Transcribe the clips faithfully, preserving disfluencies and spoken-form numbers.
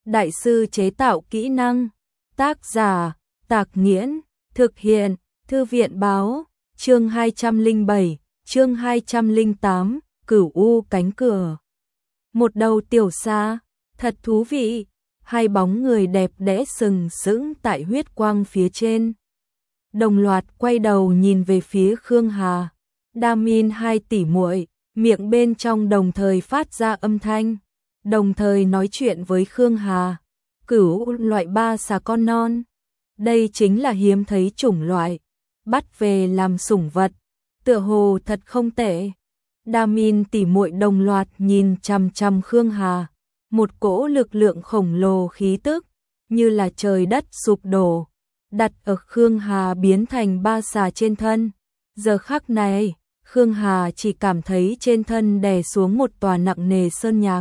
đại sư chế tạo kỹ năng. Tác giả, Tạc Nghiễn, thực hiện, Thư viện báo, chương hai trăm lẻ bảy, chương hai trăm lẻ tám, Cửu U cánh cửa. Một đầu tiểu xa, thật thú vị, hai bóng người đẹp đẽ sừng sững tại huyết quang phía trên. Đồng loạt quay đầu nhìn về phía Khương Hà, Đa Min hai tỷ muội, miệng bên trong đồng thời phát ra âm thanh, đồng thời nói chuyện với Khương Hà. Cửu loại ba xà con non, đây chính là hiếm thấy chủng loại, bắt về làm sủng vật, tựa hồ thật không tệ. Đa Min tỷ muội đồng loạt nhìn chằm chằm Khương Hà, một cỗ lực lượng khổng lồ khí tức, như là trời đất sụp đổ, đặt ở Khương Hà biến thành ba xà trên thân. Giờ khắc này, Khương Hà chỉ cảm thấy trên thân đè xuống một tòa nặng nề sơn nhạc,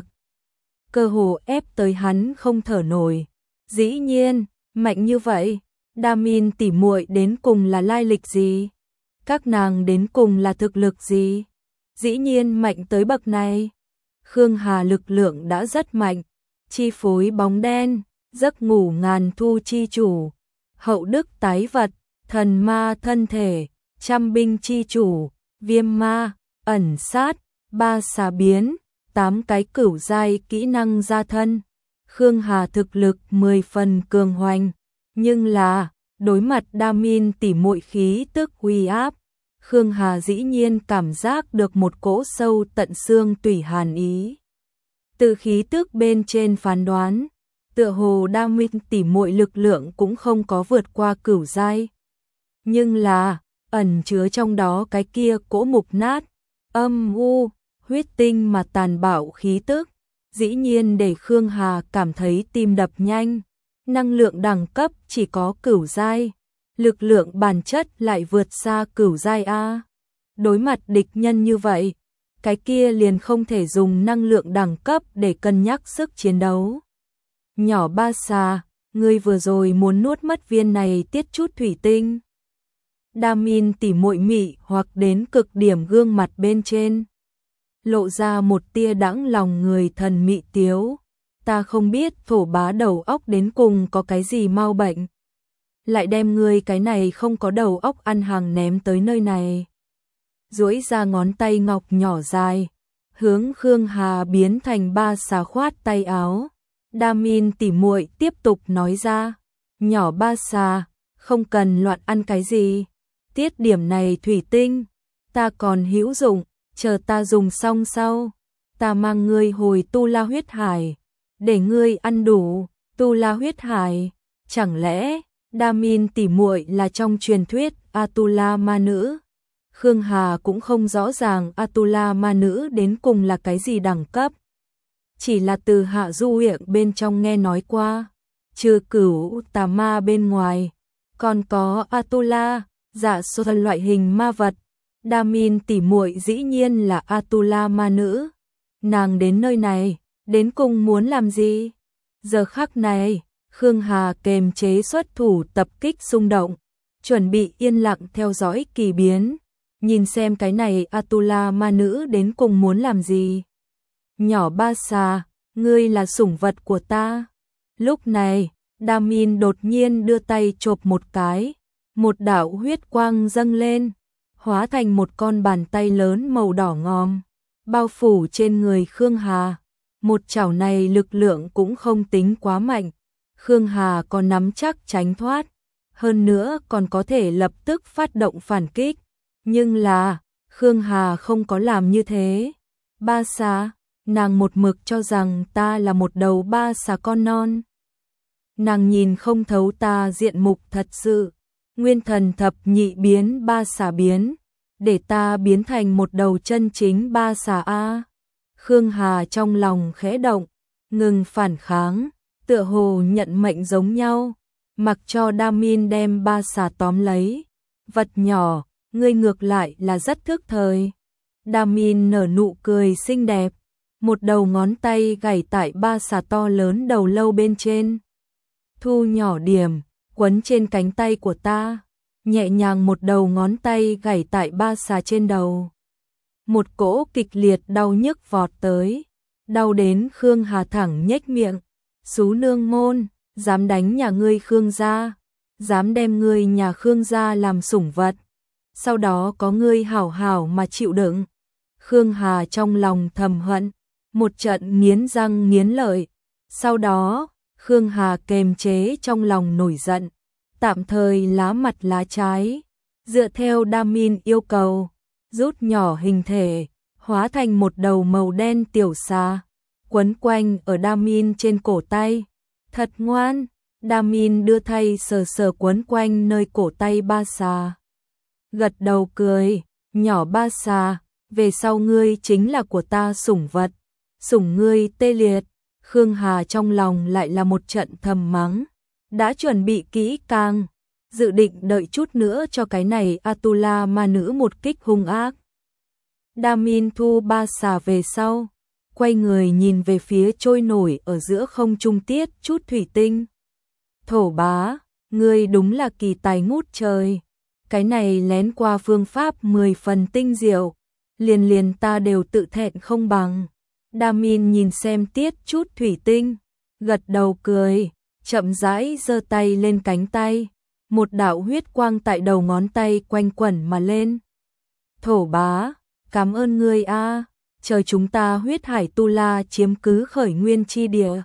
cơ hồ ép tới hắn không thở nổi. Dĩ nhiên, mạnh như vậy, Đa Min tỷ muội đến cùng là lai lịch gì? Các nàng đến cùng là thực lực gì? Dĩ nhiên mạnh tới bậc này. Khương Hà lực lượng đã rất mạnh, chi phối bóng đen, giấc ngủ ngàn thu chi chủ, hậu đức tái vật, thần ma thân thể, trăm binh chi chủ, viêm ma, ẩn sát, ba xà biến, tám cái cửu giai kỹ năng gia thân. Khương Hà thực lực mười phần cường hoành, nhưng là đối mặt Đa Min tỷ muội khí tức uy áp, Khương Hà dĩ nhiên cảm giác được một cỗ sâu tận xương tủy hàn ý. Từ khí tức bên trên phán đoán, tựa hồ Đa Min tỷ muội lực lượng cũng không có vượt qua cửu giai, nhưng là ẩn chứa trong đó cái kia cỗ mục nát, âm u, huyết tinh mà tàn bạo khí tức, dĩ nhiên để Khương Hà cảm thấy tim đập nhanh. Năng lượng đẳng cấp chỉ có cửu giai, lực lượng bản chất lại vượt xa cửu giai a. Đối mặt địch nhân như vậy, cái kia liền không thể dùng năng lượng đẳng cấp để cân nhắc sức chiến đấu. Nhỏ ba xà, ngươi vừa rồi muốn nuốt mất viên này tiết chút thủy tinh. Đa Min tỉ muội mị hoặc đến cực điểm gương mặt bên trên, lộ ra một tia đãng lòng người thần mị tiếu. Ta không biết thổ bá đầu óc đến cùng có cái gì mau bệnh, lại đem ngươi cái này không có đầu óc ăn hàng ném tới nơi này. Duỗi ra ngón tay ngọc nhỏ dài, hướng Khương Hà biến thành ba xà khoát tay áo. Đa Min tỉ muội tiếp tục nói ra, nhỏ ba xà, không cần loạn ăn cái gì, tiết điểm này thủy tinh, ta còn hữu dụng, chờ ta dùng xong sau, ta mang ngươi hồi Tu La huyết hải, để ngươi ăn đủ. Tu La huyết hải, chẳng lẽ Đa Min tỉ muội là trong truyền thuyết Atula ma nữ? Khương Hà cũng không rõ ràng Atula ma nữ đến cùng là cái gì đẳng cấp, chỉ là từ Hạ Du Huyệt bên trong nghe nói qua, trừ Cửu tà ma bên ngoài, còn có Atula, dạ số thân loại hình ma vật. Đa Min tỉ muội dĩ nhiên là Atula ma nữ. Nàng đến nơi này, đến cùng muốn làm gì? Giờ khắc này, Khương Hà kềm chế xuất thủ tập kích xung động, chuẩn bị yên lặng theo dõi kỳ biến, nhìn xem cái này Atula ma nữ đến cùng muốn làm gì. Nhỏ ba xà, ngươi là sủng vật của ta. Lúc này, Đa Min đột nhiên đưa tay chộp một cái, một đạo huyết quang dâng lên, hóa thành một con bàn tay lớn màu đỏ ngòm, bao phủ trên người Khương Hà. Một chảo này lực lượng cũng không tính quá mạnh, Khương Hà còn nắm chắc tránh thoát, hơn nữa còn có thể lập tức phát động phản kích, nhưng là Khương Hà không có làm như thế. Ba xà, nàng một mực cho rằng ta là một đầu ba xà con non. Nàng nhìn không thấu ta diện mục thật sự, nguyên thần thập nhị biến ba xà biến, để ta biến thành một đầu chân chính ba xà a. Khương Hà trong lòng khẽ động, ngừng phản kháng, tựa hồ nhận mệnh giống nhau, mặc cho Đa Min đem ba xà tóm lấy. Vật nhỏ, ngươi ngược lại là rất thức thời. Đa Min nở nụ cười xinh đẹp, một đầu ngón tay gảy tại ba xà to lớn đầu lâu bên trên. Thu nhỏ điểm, quấn trên cánh tay của ta, nhẹ nhàng một đầu ngón tay gảy tại ba xà trên đầu. Một cỗ kịch liệt đau nhức vọt tới, đau đến Khương Hà thẳng nhếch miệng, Xú nương môn, dám đánh nhà ngươi Khương gia, dám đem ngươi nhà Khương gia làm sủng vật, sau đó có ngươi hảo hảo mà chịu đựng. Khương Hà trong lòng thầm hận, một trận nghiến răng nghiến lợi. Sau đó, Khương Hà kềm chế trong lòng nổi giận, tạm thời lá mặt lá trái, dựa theo Đa Min yêu cầu, rút nhỏ hình thể, hóa thành một đầu màu đen tiểu xà, quấn quanh ở Đa Min trên cổ tay. Thật ngoan, Đa Min đưa tay sờ sờ quấn quanh nơi cổ tay ba xà. Gật đầu cười, nhỏ ba xà, về sau ngươi chính là của ta sủng vật, sủng ngươi tê liệt. Khương Hà trong lòng lại là một trận thầm mắng, đã chuẩn bị kỹ càng, dự định đợi chút nữa cho cái này Atula ma nữ một kích hung ác. Đa Min thu ba xà về sau, quay người nhìn về phía trôi nổi ở giữa không trung tiết chút thủy tinh. Thổ bá, ngươi đúng là kỳ tài ngút trời, cái này lén qua phương pháp mười phần tinh diệu, liền liền ta đều tự thẹn không bằng. Đa Min nhìn xem tiết chút thủy tinh, gật đầu cười, chậm rãi giơ tay lên cánh tay, một đạo huyết quang tại đầu ngón tay quanh quẩn mà lên. Thổ bá, cảm ơn ngươi a, chờ chúng ta huyết hải tu la chiếm cứ khởi nguyên chi địa,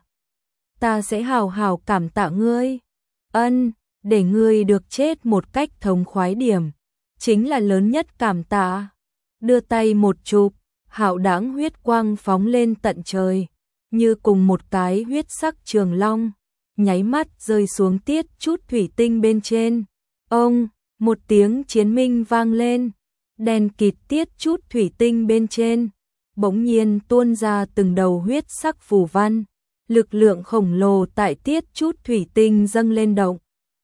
ta sẽ hào hào cảm tạ ngươi. Ân, để ngươi được chết một cách thống khoái điểm, chính là lớn nhất cảm tạ. Đưa tay một chụp, hạo đãng huyết quang phóng lên tận trời, như cùng một cái huyết sắc trường long, nháy mắt rơi xuống tiết chút thủy tinh bên trên. Ông, một tiếng chiến minh vang lên, đèn kịt tiết chút thủy tinh bên trên, bỗng nhiên tuôn ra từng đầu huyết sắc phù văn, lực lượng khổng lồ tại tiết chút thủy tinh dâng lên động.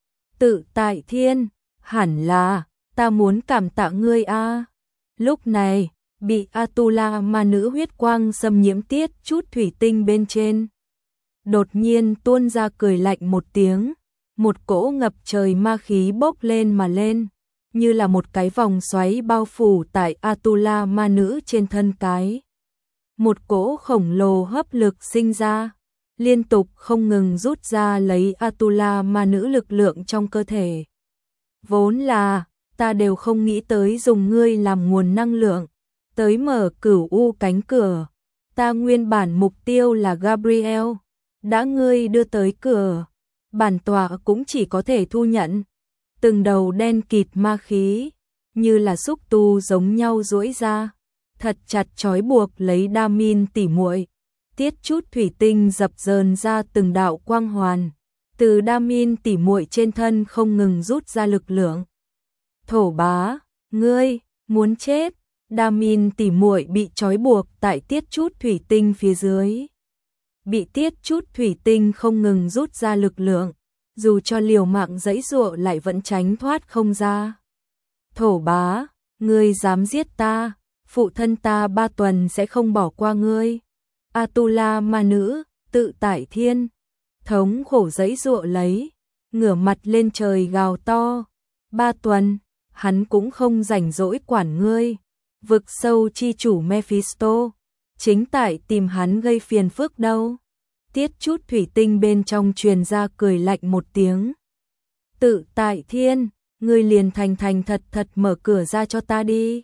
Tự tại thiên, hẳn là, ta muốn cảm tạ ngươi a. Lúc này, bị Atula ma nữ huyết quang xâm nhiễm tiết chút thủy tinh bên trên, đột nhiên tuôn ra cười lạnh một tiếng, một cỗ ngập trời ma khí bốc lên mà lên, như là một cái vòng xoáy bao phủ tại Atula ma nữ trên thân cái. Một cỗ khổng lồ hấp lực sinh ra, liên tục không ngừng rút ra lấy Atula ma nữ lực lượng trong cơ thể. Vốn là, ta đều không nghĩ tới dùng ngươi làm nguồn năng lượng, tới mở cửu u cánh cửa. Ta nguyên bản mục tiêu là Gabriel, đã ngươi đưa tới cửa, bản tọa cũng chỉ có thể thu nhận. Từng đầu đen kịt ma khí, như là xúc tu giống nhau duỗi ra, thật chặt trói buộc lấy Đa Min tỉ muội. Tiết chút thủy tinh dập dờn ra từng đạo quang hoàn, từ Đa Min tỉ muội trên thân không ngừng rút ra lực lượng. Thổ bá, ngươi muốn chết. Đa Min tỉ muội bị trói buộc tại tiết chút thủy tinh phía dưới, bị tiết chút thủy tinh không ngừng rút ra lực lượng, dù cho liều mạng giãy giụa lại vẫn tránh thoát không ra. Thổ bá, ngươi dám giết ta, phụ thân ta ba tuần sẽ không bỏ qua ngươi. Atula ma nữ, tự tại thiên, thống khổ giãy giụa lấy, ngửa mặt lên trời gào to. Ba tuần, hắn cũng không rảnh rỗi quản ngươi. Vực sâu chi chủ Mephisto, chính tại tìm hắn gây phiền phức đâu. Tiết chút thủy tinh bên trong truyền ra cười lạnh một tiếng. Tự tại thiên, ngươi liền thành thành thật thật mở cửa ra cho ta đi.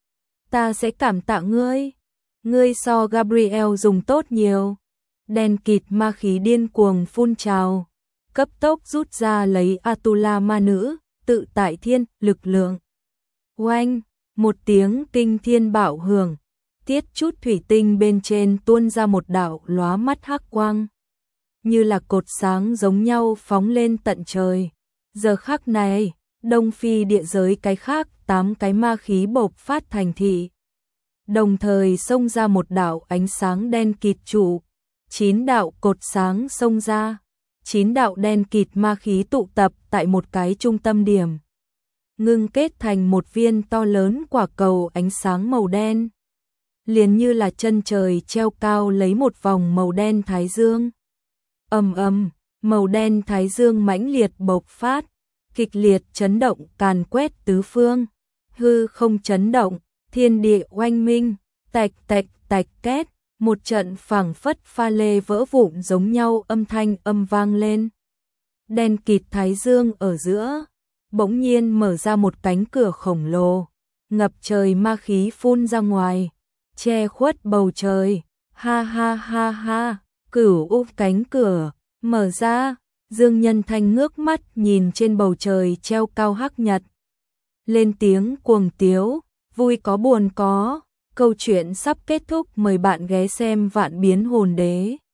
Ta sẽ cảm tạ ngươi. Ngươi so Gabriel dùng tốt nhiều. Đèn kịt ma khí điên cuồng phun trào, cấp tốc rút ra lấy Atula ma nữ, tự tại thiên, lực lượng. Oanh! Một tiếng kinh thiên bạo hưởng, tiết chút thủy tinh bên trên tuôn ra một đạo lóa mắt hắc quang, như là cột sáng giống nhau phóng lên tận trời. Giờ khắc này, Đông Phi địa giới cái khác tám cái ma khí bộc phát thành thị, đồng thời xông ra một đạo ánh sáng đen kịt trụ, chín đạo cột sáng xông ra, chín đạo đen kịt ma khí tụ tập tại một cái trung tâm điểm, ngưng kết thành một viên to lớn quả cầu ánh sáng màu đen, liền như là chân trời treo cao lấy một vòng màu đen thái dương. Ầm ầm, màu đen thái dương mãnh liệt bộc phát, kịch liệt chấn động càn quét tứ phương, hư không chấn động, thiên địa oanh minh, tạch tạch tạch két, một trận phảng phất pha lê vỡ vụn giống nhau âm thanh âm vang lên. Đen kịt thái dương ở giữa, bỗng nhiên mở ra một cánh cửa khổng lồ, ngập trời ma khí phun ra ngoài, che khuất bầu trời. Ha ha ha ha, Cửu U cánh cửa mở ra, Dương Nhân Thanh ngước mắt nhìn trên bầu trời treo cao hắc nhật, lên tiếng cuồng tiếu, vui có buồn có. Câu chuyện sắp kết thúc, mời bạn ghé xem Vạn Biến Hồn Đế.